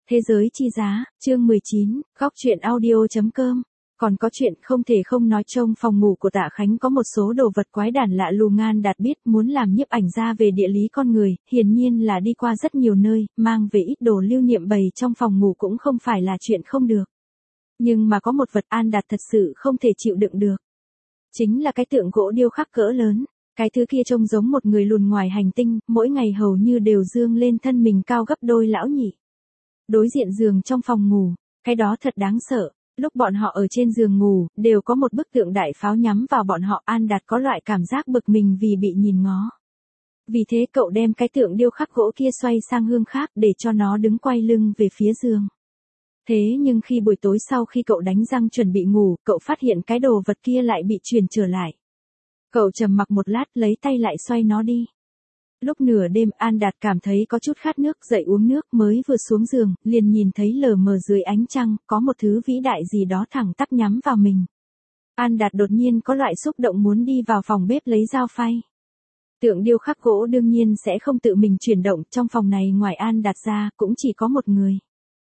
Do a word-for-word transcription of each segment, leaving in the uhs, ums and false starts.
Thế giới chi giá, chương mười chín, góc truyện audio.com. Còn có chuyện không thể không nói, trong phòng ngủ của Tạ Khánh có một số đồ vật quái đản lạ lùng. An Đạt biết muốn làm nhiếp ảnh gia về địa lý con người, hiển nhiên là đi qua rất nhiều nơi, mang về ít đồ lưu niệm bày trong phòng ngủ cũng không phải là chuyện không được. Nhưng mà có một vật An Đạt thật sự không thể chịu đựng được. Chính là cái tượng gỗ điêu khắc cỡ lớn. Cái thứ kia trông giống một người lùn ngoài hành tinh, mỗi ngày hầu như đều dương lên thân mình cao gấp đôi lão nhị. Đối diện giường trong phòng ngủ, cái đó thật đáng sợ. Lúc bọn họ ở trên giường ngủ, đều có một bức tượng đại pháo nhắm vào bọn họ. An Đạt có loại cảm giác bực mình vì bị nhìn ngó. Vì thế cậu đem cái tượng điêu khắc gỗ kia xoay sang hướng khác để cho nó đứng quay lưng về phía giường. Thế nhưng khi buổi tối sau khi cậu đánh răng chuẩn bị ngủ, cậu phát hiện cái đồ vật kia lại bị chuyển trở lại. Cậu trầm mặc một lát, lấy tay lại xoay nó đi. Lúc nửa đêm, An Đạt cảm thấy có chút khát nước, dậy uống nước, mới vừa xuống giường, liền nhìn thấy lờ mờ dưới ánh trăng, có một thứ vĩ đại gì đó thẳng tắp nhắm vào mình. An Đạt đột nhiên có loại xúc động muốn đi vào phòng bếp lấy dao phay. Tượng điêu khắc gỗ đương nhiên sẽ không tự mình chuyển động, trong phòng này ngoài An Đạt ra, cũng chỉ có một người.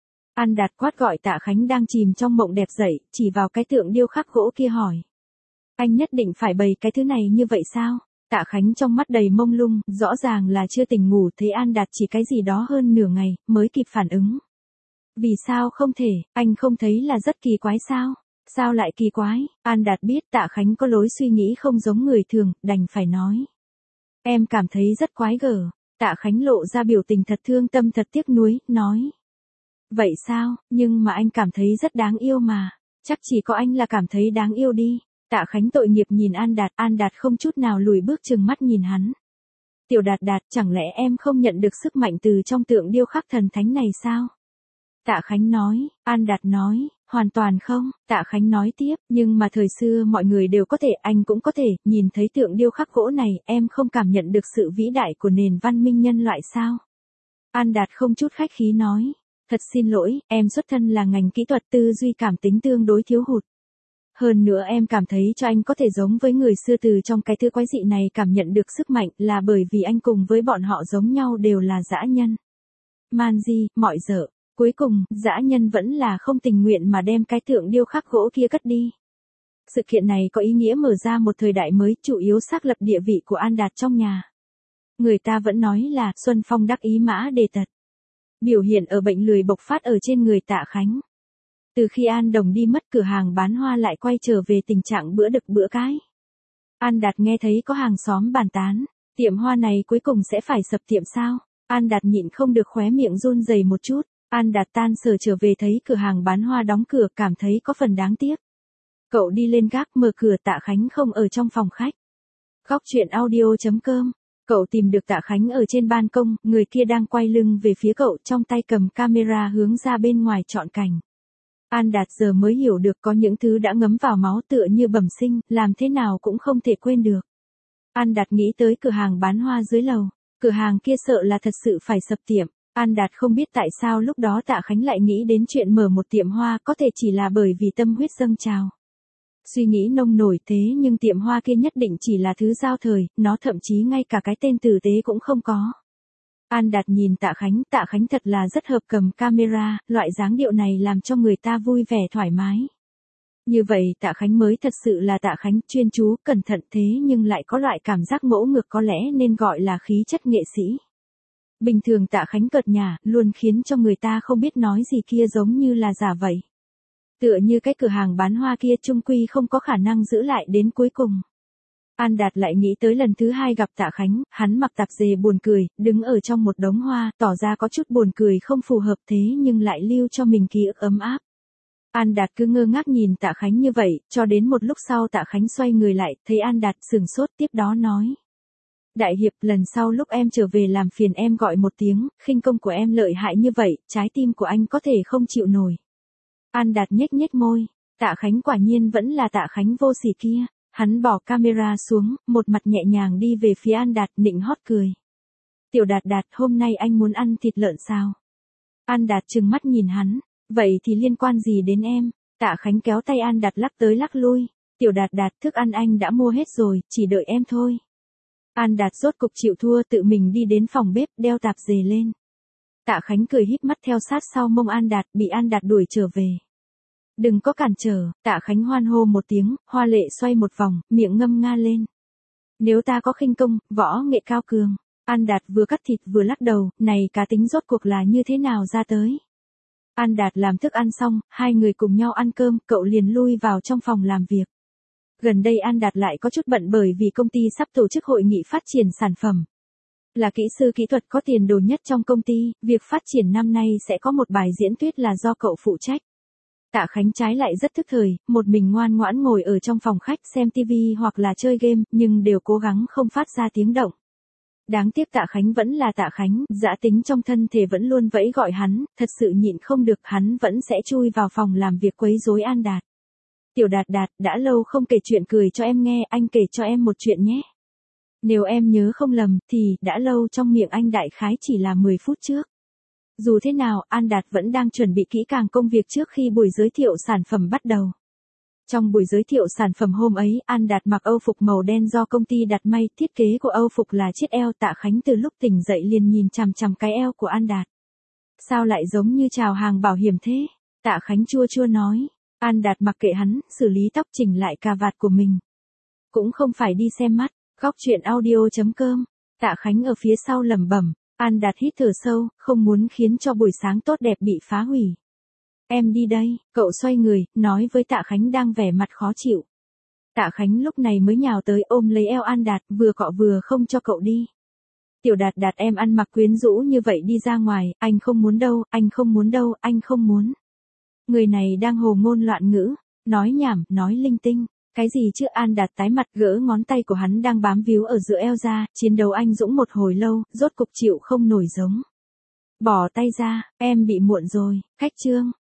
An Đạt quát gọi Tạ Khánh đang chìm trong mộng đẹp dậy, chỉ vào cái tượng điêu khắc gỗ kia hỏi. Anh nhất định phải bày cái thứ này như vậy sao? Tạ Khánh trong mắt đầy mông lung, rõ ràng là chưa tỉnh ngủ, thế An Đạt chỉ cái gì đó hơn nửa ngày, mới kịp phản ứng. Vì sao không thể, anh không thấy là rất kỳ quái sao? Sao lại kỳ quái? An Đạt biết Tạ Khánh có lối suy nghĩ không giống người thường, đành phải nói. Em cảm thấy rất quái gở. Tạ Khánh lộ ra biểu tình thật thương tâm thật tiếc nuối, nói. Vậy sao, nhưng mà anh cảm thấy rất đáng yêu mà. Chắc chỉ có anh là cảm thấy đáng yêu đi. Tạ Khánh tội nghiệp nhìn An Đạt, An Đạt không chút nào lùi bước trừng mắt nhìn hắn. Tiểu Đạt Đạt, chẳng lẽ em không nhận được sức mạnh từ trong tượng điêu khắc thần thánh này sao? Tạ Khánh nói, An Đạt nói, hoàn toàn không. Tạ Khánh nói tiếp, nhưng mà thời xưa mọi người đều có thể, anh cũng có thể, nhìn thấy tượng điêu khắc gỗ này, em không cảm nhận được sự vĩ đại của nền văn minh nhân loại sao? An Đạt không chút khách khí nói, thật xin lỗi, em xuất thân là ngành kỹ thuật, tư duy cảm tính tương đối thiếu hụt. Hơn nữa em cảm thấy cho anh có thể giống với người xưa từ trong cái thứ quái dị này cảm nhận được sức mạnh là bởi vì anh cùng với bọn họ giống nhau đều là dã nhân. Man di, mọi dở. Cuối cùng, dã nhân vẫn là không tình nguyện mà đem cái tượng điêu khắc gỗ kia cất đi. Sự kiện này có ý nghĩa mở ra một thời đại mới, chủ yếu xác lập địa vị của An Đạt trong nhà. Người ta vẫn nói là Xuân Phong đắc ý mã đề tật. Biểu hiện ở bệnh lười bộc phát ở trên người Tạ Khánh. Từ khi An Đồng đi mất, cửa hàng bán hoa lại quay trở về tình trạng bữa đực bữa cái. An Đạt nghe thấy có hàng xóm bàn tán, tiệm hoa này cuối cùng sẽ phải sập tiệm sao? An Đạt nhịn không được khóe miệng run rẩy một chút. An Đạt tan sở trở về thấy cửa hàng bán hoa đóng cửa, cảm thấy có phần đáng tiếc. Cậu đi lên gác mở cửa, Tạ Khánh không ở trong phòng khách. Góc truyện audio.com. Cậu tìm được Tạ Khánh ở trên ban công, người kia đang quay lưng về phía cậu, trong tay cầm camera hướng ra bên ngoài chọn cảnh. An Đạt giờ mới hiểu được có những thứ đã ngấm vào máu tựa như bẩm sinh, làm thế nào cũng không thể quên được. An Đạt nghĩ tới cửa hàng bán hoa dưới lầu, cửa hàng kia sợ là thật sự phải sập tiệm. An Đạt không biết tại sao lúc đó Tạ Khánh lại nghĩ đến chuyện mở một tiệm hoa, có thể chỉ là bởi vì tâm huyết dâng trào. Suy nghĩ nông nổi thế nhưng tiệm hoa kia nhất định chỉ là thứ giao thời, nó thậm chí ngay cả cái tên tử tế cũng không có. An Đạt nhìn Tạ Khánh, Tạ Khánh thật là rất hợp cầm camera, loại dáng điệu này làm cho người ta vui vẻ thoải mái. Như vậy Tạ Khánh mới thật sự là Tạ Khánh, chuyên chú, cẩn thận thế nhưng lại có loại cảm giác ngỗ ngược, có lẽ nên gọi là khí chất nghệ sĩ. Bình thường Tạ Khánh cợt nhả, luôn khiến cho người ta không biết nói gì kia giống như là giả vậy. Tựa như cái cửa hàng bán hoa kia chung quy không có khả năng giữ lại đến cuối cùng. An Đạt lại nghĩ tới lần thứ hai gặp Tạ Khánh, hắn mặc tạp dề buồn cười, đứng ở trong một đống hoa, tỏ ra có chút buồn cười không phù hợp thế nhưng lại lưu cho mình ký ức ấm áp. An Đạt cứ ngơ ngác nhìn Tạ Khánh như vậy, cho đến một lúc sau Tạ Khánh xoay người lại, thấy An Đạt sửng sốt, tiếp đó nói. Đại hiệp, lần sau lúc em trở về làm phiền em gọi một tiếng, khinh công của em lợi hại như vậy, trái tim của anh có thể không chịu nổi. An Đạt nhếch nhếch môi, Tạ Khánh quả nhiên vẫn là Tạ Khánh vô sỉ kia. Hắn bỏ camera xuống, một mặt nhẹ nhàng đi về phía An Đạt, nịnh hót cười. Tiểu Đạt Đạt, hôm nay anh muốn ăn thịt lợn sao? An Đạt trừng mắt nhìn hắn, vậy thì liên quan gì đến em? Tạ Khánh kéo tay An Đạt lắc tới lắc lui. Tiểu Đạt Đạt, thức ăn anh đã mua hết rồi, chỉ đợi em thôi. An Đạt rốt cục chịu thua, tự mình đi đến phòng bếp, đeo tạp dề lên. Tạ Khánh cười híp mắt theo sát sau mông An Đạt, bị An Đạt đuổi trở về. Đừng có cản trở, Tạ Khánh hoan hô một tiếng, hoa lệ xoay một vòng, miệng ngâm nga lên. Nếu ta có khinh công, võ nghệ cao cường. An Đạt vừa cắt thịt vừa lắc đầu, này cá tính rốt cuộc là như thế nào ra tới. An Đạt làm thức ăn xong, hai người cùng nhau ăn cơm, cậu liền lui vào trong phòng làm việc. Gần đây An Đạt lại có chút bận bởi vì công ty sắp tổ chức hội nghị phát triển sản phẩm. Là kỹ sư kỹ thuật có tiền đồ nhất trong công ty, việc phát triển năm nay sẽ có một bài diễn thuyết là do cậu phụ trách. Tạ Khánh trái lại rất thức thời, một mình ngoan ngoãn ngồi ở trong phòng khách xem tivi hoặc là chơi game, nhưng đều cố gắng không phát ra tiếng động. Đáng tiếc Tạ Khánh vẫn là Tạ Khánh, dã tính trong thân thể vẫn luôn vẫy gọi hắn, thật sự nhịn không được hắn vẫn sẽ chui vào phòng làm việc quấy rối An Đạt. Tiểu Đạt Đạt, đã lâu không kể chuyện cười cho em nghe, anh kể cho em một chuyện nhé. Nếu em nhớ không lầm, thì, đã lâu trong miệng anh đại khái chỉ là mười phút trước. Dù thế nào, An Đạt vẫn đang chuẩn bị kỹ càng công việc trước khi buổi giới thiệu sản phẩm bắt đầu. Trong buổi giới thiệu sản phẩm hôm ấy, An Đạt mặc âu phục màu đen do công ty đặt may, thiết kế của âu phục là chiếc eo. Tạ Khánh từ lúc tỉnh dậy liền nhìn chằm chằm cái eo của An Đạt. Sao lại giống như chào hàng bảo hiểm thế? Tạ Khánh chua chua nói. An Đạt mặc kệ hắn, xử lý tóc chỉnh lại cà vạt của mình. Cũng không phải đi xem mắt, góc chuyện audio chấm com. Tạ Khánh ở phía sau lẩm bẩm. An Đạt hít thở sâu, không muốn khiến cho buổi sáng tốt đẹp bị phá hủy. Em đi đây, cậu xoay người, nói với Tạ Khánh đang vẻ mặt khó chịu. Tạ Khánh lúc này mới nhào tới ôm lấy eo An Đạt, vừa cọ vừa không cho cậu đi. Tiểu Đạt Đạt, em ăn mặc quyến rũ như vậy đi ra ngoài, anh không muốn đâu, anh không muốn đâu, anh không muốn. Người này đang hồ ngôn loạn ngữ, nói nhảm, nói linh tinh. Cái gì chứ? An Đạt tái mặt, gỡ ngón tay của hắn đang bám víu ở giữa eo ra, chiến đấu anh dũng một hồi lâu, rốt cục chịu không nổi giống. Bỏ tay ra, em bị muộn rồi, khách trương.